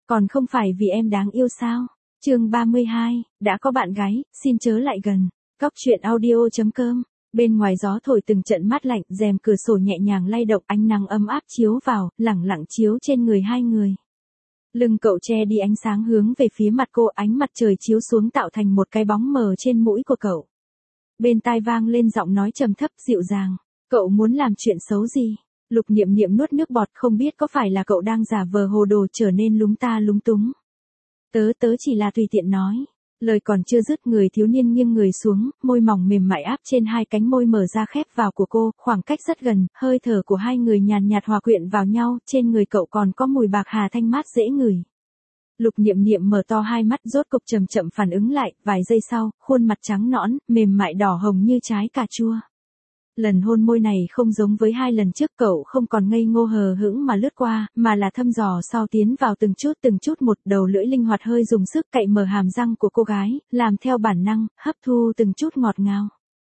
Còn không phải vì em đáng yêu sao? Chương 32, đã có bạn gái, xin chớ lại gần. Góc truyện audio.com. Bên ngoài gió thổi từng trận mát lạnh, rèm cửa sổ nhẹ nhàng lay động, ánh nắng ấm áp chiếu vào, lẳng lặng chiếu trên người hai người. Lưng cậu che đi ánh sáng hướng về phía mặt cô, ánh mặt trời chiếu xuống tạo thành một cái bóng mờ trên mũi của cậu. Bên tai vang lên giọng nói trầm thấp dịu dàng. Cậu muốn làm chuyện xấu gì? Lục Niệm Niệm nuốt nước bọt, không biết có phải là cậu đang giả vờ hồ đồ trở nên lúng ta lúng túng. Tớ chỉ là tùy tiện nói. Lời còn chưa dứt, người thiếu niên nghiêng người xuống, môi mỏng mềm mại áp trên hai cánh môi mở ra khép vào của cô, khoảng cách rất gần, hơi thở của hai người nhàn nhạt hòa quyện vào nhau, trên người cậu còn có mùi bạc hà thanh mát dễ ngửi. Lục Niệm Niệm mở to hai mắt, rốt cục chậm chậm phản ứng lại, vài giây sau, khuôn mặt trắng nõn, mềm mại đỏ hồng như trái cà chua. Lần hôn môi này không giống với hai lần trước, cậu không còn ngây ngô hờ hững mà lướt qua, mà là thăm dò sau tiến vào từng chút một, đầu lưỡi linh hoạt hơi dùng sức cạy mở hàm răng của cô gái, làm theo bản năng, hấp thu từng chút ngọt ngào.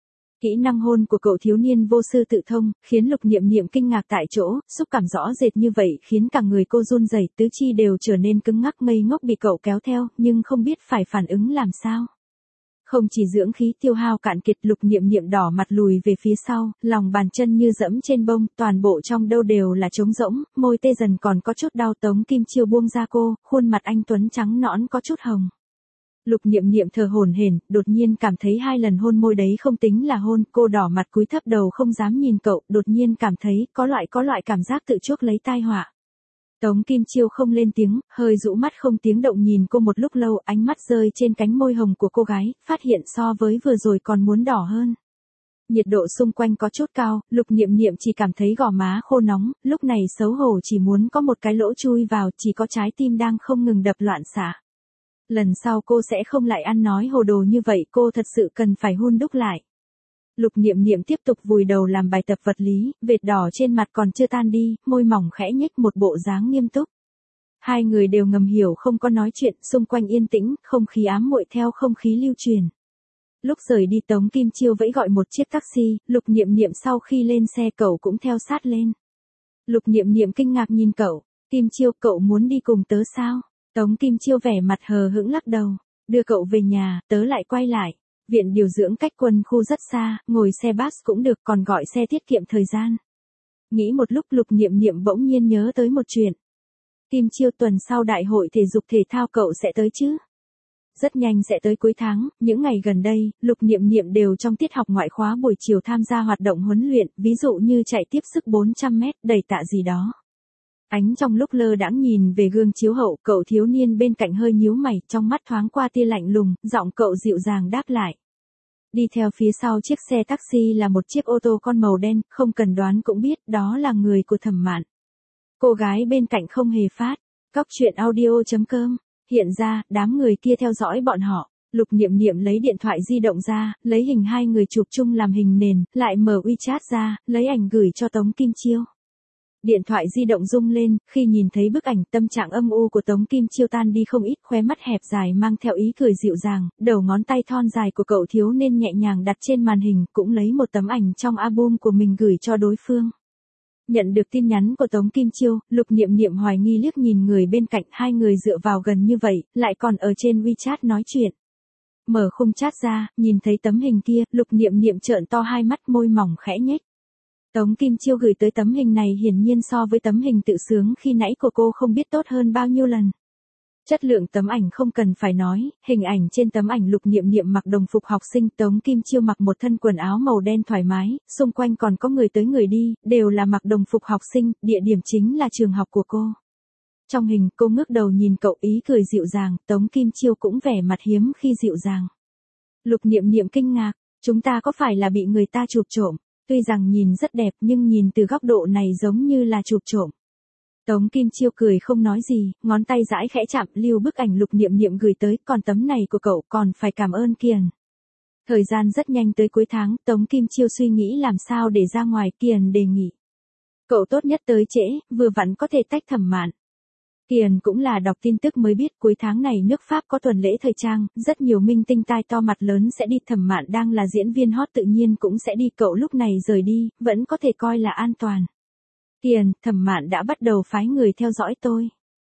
Kỹ năng hôn của cậu thiếu niên vô sư tự thông, khiến Lục Niệm Niệm kinh ngạc tại chỗ, xúc cảm rõ rệt như vậy khiến cả người cô run rẩy, tứ chi đều trở nên cứng ngắc ngây ngốc bị cậu kéo theo, nhưng không biết phải phản ứng làm sao. Không chỉ dưỡng khí tiêu hao cạn kiệt, Lục Niệm Niệm đỏ mặt lùi về phía sau, lòng bàn chân như dẫm trên bông, toàn bộ trong đâu đều là trống rỗng, môi tê dần còn có chút đau. Tống Kim Chiêu buông ra cô, khuôn mặt anh tuấn trắng nõn có chút hồng. Lục Niệm Niệm thở hổn hển, đột nhiên cảm thấy hai lần hôn môi đấy không tính là hôn, cô đỏ mặt cúi thấp đầu không dám nhìn cậu, đột nhiên cảm thấy có loại cảm giác tự chuốc lấy tai họa. Tống Kim Chiêu không lên tiếng, hơi rũ mắt không tiếng động nhìn cô một lúc lâu, ánh mắt rơi trên cánh môi hồng của cô gái, phát hiện so với vừa rồi còn muốn đỏ hơn. Nhiệt độ xung quanh có chút cao, Lục Niệm Niệm chỉ cảm thấy gò má khô nóng, lúc này xấu hổ chỉ muốn có một cái lỗ chui vào, chỉ có trái tim đang không ngừng đập loạn xạ. Lần sau cô sẽ không lại ăn nói hồ đồ như vậy, cô thật sự cần phải hun đúc lại. Lục Niệm Niệm tiếp tục vùi đầu làm bài tập vật lý, vệt đỏ trên mặt còn chưa tan đi, môi mỏng khẽ nhếch một bộ dáng nghiêm túc. Hai người đều ngầm hiểu không có nói chuyện, xung quanh yên tĩnh, không khí ám muội theo không khí lưu truyền. Lúc rời đi, Tống Kim Chiêu vẫy gọi một chiếc taxi, Lục Niệm Niệm sau khi lên xe cậu cũng theo sát lên. Lục Niệm Niệm kinh ngạc nhìn cậu, Kim Chiêu, cậu muốn đi cùng tớ sao? Tống Kim Chiêu vẻ mặt hờ hững lắc đầu, đưa cậu về nhà, tớ lại quay lại. Viện điều dưỡng cách quân khu rất xa, ngồi xe bus cũng được, còn gọi xe tiết kiệm thời gian. Nghĩ một lúc, Lục Niệm Niệm bỗng nhiên nhớ tới một chuyện. Kim Chiêu, tuần sau đại hội thể dục thể thao cậu sẽ tới chứ? Rất nhanh sẽ tới cuối tháng, những ngày gần đây, Lục Niệm Niệm đều trong tiết học ngoại khóa buổi chiều tham gia hoạt động huấn luyện, ví dụ như chạy tiếp sức 400 mét, đẩy tạ gì đó. Ánh trong lúc lơ đãng nhìn về gương chiếu hậu, cậu thiếu niên bên cạnh hơi nhíu mày, trong mắt thoáng qua tia lạnh lùng, giọng cậu dịu dàng đáp lại. Đi theo phía sau chiếc xe taxi là một chiếc ô tô con màu đen, không cần đoán cũng biết đó là người của Thẩm Mạn. Cô gái bên cạnh không hề phát. Góc truyện audio.com. Hiện ra, đám người kia theo dõi bọn họ. Lục Niệm Niệm lấy điện thoại di động ra, lấy hình hai người chụp chung làm hình nền, lại mở WeChat ra, lấy ảnh gửi cho Tống Kim Chiêu. Điện thoại di động rung lên, khi nhìn thấy bức ảnh, tâm trạng âm u của Tống Kim Chiêu tan đi không ít, khóe mắt hẹp dài mang theo ý cười dịu dàng, đầu ngón tay thon dài của cậu thiếu nên nhẹ nhàng đặt trên màn hình, cũng lấy một tấm ảnh trong album của mình gửi cho đối phương. Nhận được tin nhắn của Tống Kim Chiêu, Lục Niệm Niệm hoài nghi liếc nhìn người bên cạnh, hai người dựa vào gần như vậy, lại còn ở trên WeChat nói chuyện. Mở khung chat ra, nhìn thấy tấm hình kia, Lục Niệm Niệm trợn to hai mắt, môi mỏng khẽ nhếch. Tống Kim Chiêu gửi tới tấm hình này hiển nhiên so với tấm hình tự sướng khi nãy của cô không biết tốt hơn bao nhiêu lần. Chất lượng tấm ảnh không cần phải nói, hình ảnh trên tấm ảnh Lục Niệm Niệm mặc đồng phục học sinh, Tống Kim Chiêu mặc một thân quần áo màu đen thoải mái, xung quanh còn có người tới người đi, đều là mặc đồng phục học sinh, địa điểm chính là trường học của cô. Trong hình, cô ngước đầu nhìn cậu, ý cười dịu dàng, Tống Kim Chiêu cũng vẻ mặt hiếm khi dịu dàng. Lục Niệm Niệm kinh ngạc, chúng ta có phải là bị người ta chụp trộm? Tuy rằng nhìn rất đẹp nhưng nhìn từ góc độ này giống như là chụp trộm. Tống Kim Chiêu cười không nói gì, ngón tay dãi khẽ chạm lưu bức ảnh Lục Niệm Niệm gửi tới, còn tấm này của cậu còn phải cảm ơn Kiền. Thời gian rất nhanh tới cuối tháng, Tống Kim Chiêu suy nghĩ làm sao để ra ngoài, Kiền đề nghị. Cậu tốt nhất tới trễ, vừa vặn có thể tách Thẩm Mạn. Kiền cũng là đọc tin tức mới biết cuối tháng này nước Pháp có tuần lễ thời trang, rất nhiều minh tinh tai to mặt lớn sẽ đi, Thẩm Mạn đang là diễn viên hot tự nhiên cũng sẽ đi, cậu lúc này rời đi, vẫn có thể coi là an toàn. Kiền, Thẩm Mạn đã bắt đầu phái người theo dõi tôi.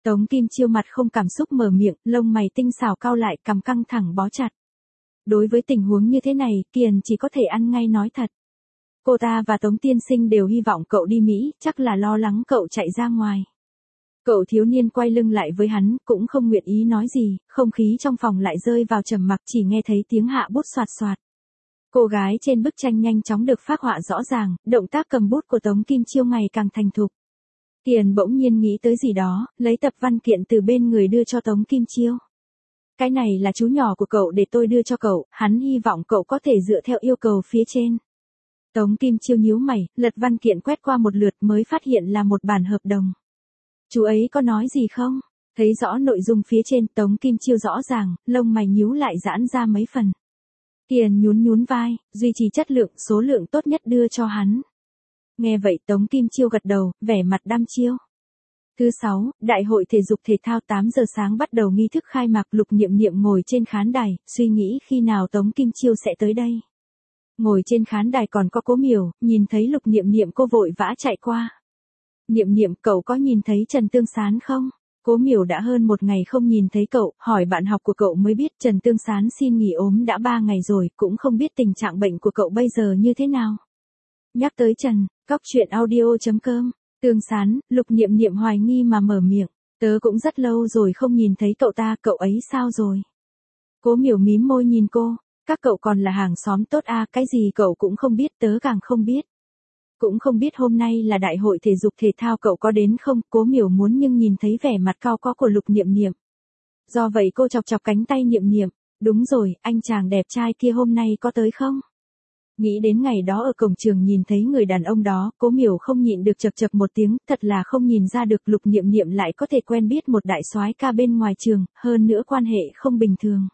Tống Kim Chiêu mặt không cảm xúc mở miệng, lông mày tinh xảo cau lại, cằm căng thẳng bó chặt. Đối với tình huống như thế này, Kiền chỉ có thể ăn ngay nói thật. Cô ta và Tống tiên sinh đều hy vọng cậu đi Mỹ, chắc là lo lắng cậu chạy ra ngoài. Cậu thiếu niên quay lưng lại với hắn, cũng không nguyện ý nói gì, không khí trong phòng lại rơi vào trầm mặc, chỉ nghe thấy tiếng hạ bút xoạt xoạt. Cô gái trên bức tranh nhanh chóng được phác họa rõ ràng, động tác cầm bút của Tống Kim Chiêu ngày càng thành thục. Kiền bỗng nhiên nghĩ tới gì đó, lấy tập văn kiện từ bên người đưa cho Tống Kim Chiêu. Cái này là chú nhỏ của cậu để tôi đưa cho cậu, hắn hy vọng cậu có thể dựa theo yêu cầu phía trên. Tống Kim Chiêu nhíu mày, lật văn kiện quét qua một lượt mới phát hiện là một bản hợp đồng. Chú ấy có nói gì không? Thấy rõ nội dung phía trên, Tống Kim Chiêu rõ ràng, lông mày nhíu lại giãn ra mấy phần. Kiền nhún nhún vai, duy trì chất lượng, số lượng tốt nhất đưa cho hắn. Nghe vậy Tống Kim Chiêu gật đầu, vẻ mặt đăm chiêu. Thứ 6, Đại hội thể dục thể thao 8 giờ sáng bắt đầu nghi thức khai mạc. Lục Niệm Niệm ngồi trên khán đài, suy nghĩ khi nào Tống Kim Chiêu sẽ tới đây. Ngồi trên khán đài còn có Cố Miểu, nhìn thấy Lục Niệm Niệm cô vội vã chạy qua. Niệm Niệm, cậu có nhìn thấy Trần Tương Sán không? Cố Miểu đã hơn một ngày không nhìn thấy cậu, hỏi bạn học của cậu mới biết Trần Tương Sán xin nghỉ ốm đã 3 ngày rồi, cũng không biết tình trạng bệnh của cậu bây giờ như thế nào. Nhắc tới Trần, coctruyện.audio.com, Tương Sán, Lục Niệm Niệm hoài nghi mà mở miệng, tớ cũng rất lâu rồi không nhìn thấy cậu ta, cậu ấy sao rồi? Cố Miểu mím môi nhìn cô, các cậu còn là hàng xóm tốt à, cái gì cậu cũng không biết, tớ càng không biết. Cũng không biết hôm nay là đại hội thể dục thể thao cậu có đến không? Cố Miểu muốn nhưng nhìn thấy vẻ mặt cau có của Lục Niệm Niệm. Do vậy cô chọc chọc cánh tay Niệm Niệm, đúng rồi, anh chàng đẹp trai kia hôm nay có tới không? Nghĩ đến ngày đó ở cổng trường nhìn thấy người đàn ông đó, Cố Miểu không nhịn được chậc chậc một tiếng, thật là không nhìn ra được Lục Niệm Niệm lại có thể quen biết một đại soái ca bên ngoài trường, hơn nữa quan hệ không bình thường.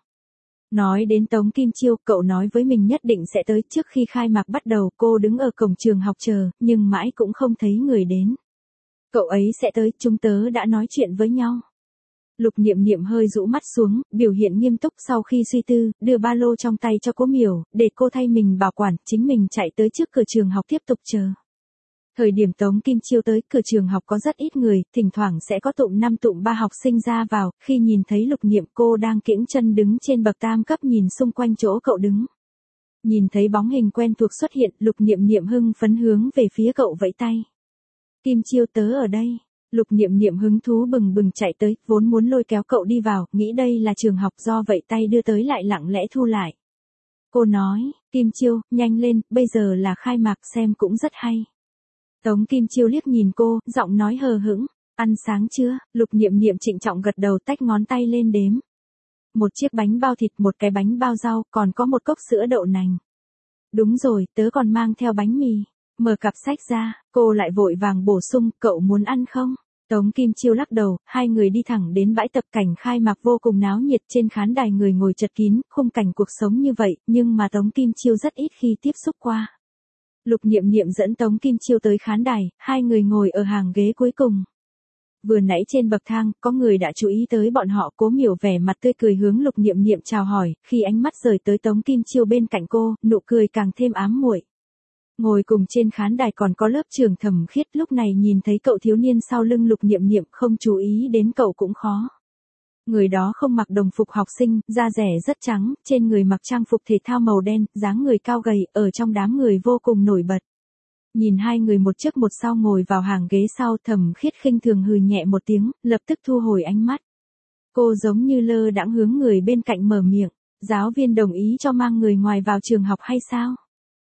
Nói đến Tống Kim Chiêu, cậu nói với mình nhất định sẽ tới. Trước khi khai mạc bắt đầu, cô đứng ở cổng trường học chờ, nhưng mãi cũng không thấy người đến. Cậu ấy sẽ tới, chúng tớ đã nói chuyện với nhau. Lục Niệm Niệm hơi rũ mắt xuống, biểu hiện nghiêm túc. Sau khi suy tư, đưa ba lô trong tay cho Cố Miểu, để cô thay mình bảo quản, chính mình chạy tới trước cửa trường học tiếp tục chờ. Thời điểm Tống Kim Chiêu tới, cửa trường học có rất ít người, thỉnh thoảng sẽ có tụm 5 tụm 3 học sinh ra vào. Khi nhìn thấy Lục Niệm, cô đang kiễng chân đứng trên bậc tam cấp nhìn xung quanh chỗ cậu đứng. Nhìn thấy bóng hình quen thuộc xuất hiện, Lục Niệm Niệm hưng phấn hướng về phía cậu vẫy tay. Kim Chiêu, tớ ở đây. Lục Niệm Niệm hứng thú bừng bừng chạy tới, vốn muốn lôi kéo cậu đi vào, nghĩ đây là trường học, do vậy tay đưa tới lại lặng lẽ thu lại. Cô nói, Kim Chiêu, nhanh lên, bây giờ là khai mạc, xem cũng rất hay. Tống Kim Chiêu liếc nhìn cô, giọng nói hờ hững, ăn sáng chưa? Lục Niệm Niệm trịnh trọng gật đầu, tách ngón tay lên đếm. Một chiếc bánh bao thịt, một cái bánh bao rau, còn có một cốc sữa đậu nành. Đúng rồi, tớ còn mang theo bánh mì. Mở cặp sách ra, cô lại vội vàng bổ sung, cậu muốn ăn không? Tống Kim Chiêu lắc đầu, hai người đi thẳng đến bãi tập. Cảnh khai mạc vô cùng náo nhiệt, trên khán đài người ngồi chật kín, khung cảnh cuộc sống như vậy, nhưng mà Tống Kim Chiêu rất ít khi tiếp xúc qua. Lục Niệm Niệm dẫn Tống Kim Chiêu tới khán đài, hai người ngồi ở hàng ghế cuối cùng. Vừa nãy trên bậc thang, có người đã chú ý tới bọn họ. Cố Miểu vẻ mặt tươi cười hướng Lục Niệm Niệm chào hỏi, khi ánh mắt rời tới Tống Kim Chiêu bên cạnh cô, nụ cười càng thêm ám muội. Ngồi cùng trên khán đài còn có lớp trưởng Thẩm Khiết, lúc này nhìn thấy cậu thiếu niên sau lưng Lục Niệm Niệm, không chú ý đến cậu cũng khó. Người đó không mặc đồng phục học sinh, da dẻ rất trắng, trên người mặc trang phục thể thao màu đen, dáng người cao gầy, ở trong đám người vô cùng nổi bật. Nhìn hai người một trước một sau ngồi vào hàng ghế sau, Thẩm Khiết khinh thường hừ nhẹ một tiếng, lập tức thu hồi ánh mắt. Cô giống như lơ đãng hướng người bên cạnh mở miệng, giáo viên đồng ý cho mang người ngoài vào trường học hay sao?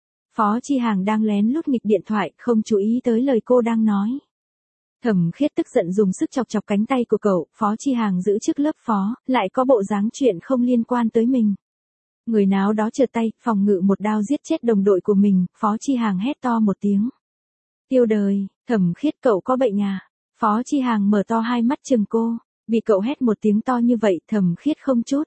Phó Chi Hàng đang lén lút nghịch điện thoại, không chú ý tới lời cô đang nói. Thẩm Khiết tức giận dùng sức chọc chọc cánh tay của cậu, Phó Chi Hàng giữ chức lớp phó, lại có bộ dáng chuyện không liên quan tới mình. Người nào đó trượt tay, phòng ngự một đao giết chết đồng đội của mình, Phó Chi Hàng hét to một tiếng. Tiêu đời, Thẩm Khiết, cậu có bệnh à? Phó Chi Hàng mở to hai mắt trừng cô, bị cậu hét một tiếng to như vậy, Thẩm Khiết không chút.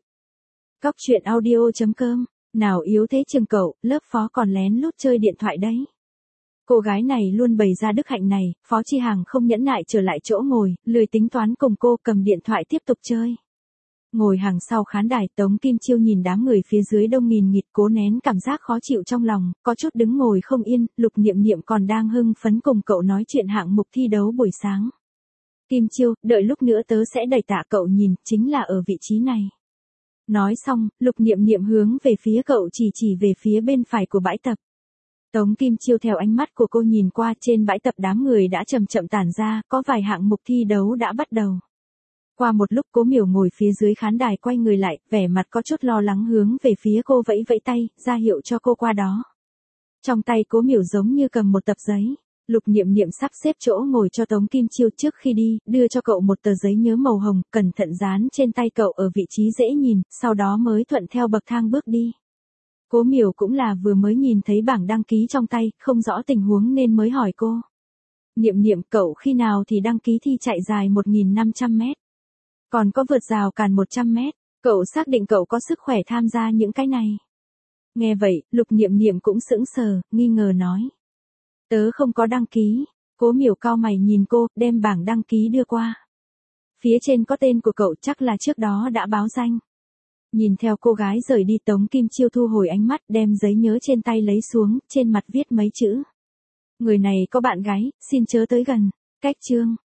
Coctruyện.audio.com, nào yếu thế chừng cậu, lớp phó còn lén lút chơi điện thoại đấy. Cô gái này luôn bày ra đức hạnh này, Phó Chi Hàng không nhẫn nại trở lại chỗ ngồi, lười tính toán cùng cô, cầm điện thoại tiếp tục chơi. Ngồi hàng sau khán đài, Tống Kim Chiêu nhìn đám người phía dưới đông nghìn nghịt, cố nén cảm giác khó chịu trong lòng, có chút đứng ngồi không yên. Lục Niệm Niệm còn đang hưng phấn cùng cậu nói chuyện hạng mục thi đấu buổi sáng. Kim Chiêu, đợi lúc nữa tớ sẽ đẩy tạ cậu nhìn, chính là ở vị trí này. Nói xong, Lục Niệm Niệm hướng về phía cậu chỉ về phía bên phải của bãi tập. Tống Kim Chiêu theo ánh mắt của cô nhìn qua, trên bãi tập đám người đã chậm chậm tản ra, có vài hạng mục thi đấu đã bắt đầu. Qua một lúc Cố Miểu ngồi phía dưới khán đài quay người lại, vẻ mặt có chút lo lắng hướng về phía cô vẫy vẫy tay, ra hiệu cho cô qua đó. Trong tay Cố Miểu giống như cầm một tập giấy. Lục Niệm Niệm sắp xếp chỗ ngồi cho Tống Kim Chiêu trước khi đi, đưa cho cậu một tờ giấy nhớ màu hồng, cẩn thận dán trên tay cậu ở vị trí dễ nhìn, sau đó mới thuận theo bậc thang bước đi. Cố Miểu cũng là vừa mới nhìn thấy bảng đăng ký trong tay, không rõ tình huống nên mới hỏi cô. Niệm Niệm, cậu khi nào thì đăng ký thi chạy dài 1.500 mét? Còn có vượt rào cản 100 mét, cậu xác định cậu có sức khỏe tham gia những cái này? Nghe vậy, Lục Niệm Niệm cũng sững sờ, nghi ngờ nói. Tớ không có đăng ký. Cố Miểu cau mày nhìn cô, đem bảng đăng ký đưa qua. Phía trên có tên của cậu, chắc là trước đó đã báo danh. Nhìn theo cô gái rời đi, Tống Kim Chiêu thu hồi ánh mắt, đem giấy nhớ trên tay lấy xuống, trên mặt viết mấy chữ. Người này có bạn gái, xin chớ tới gần. Cách chương.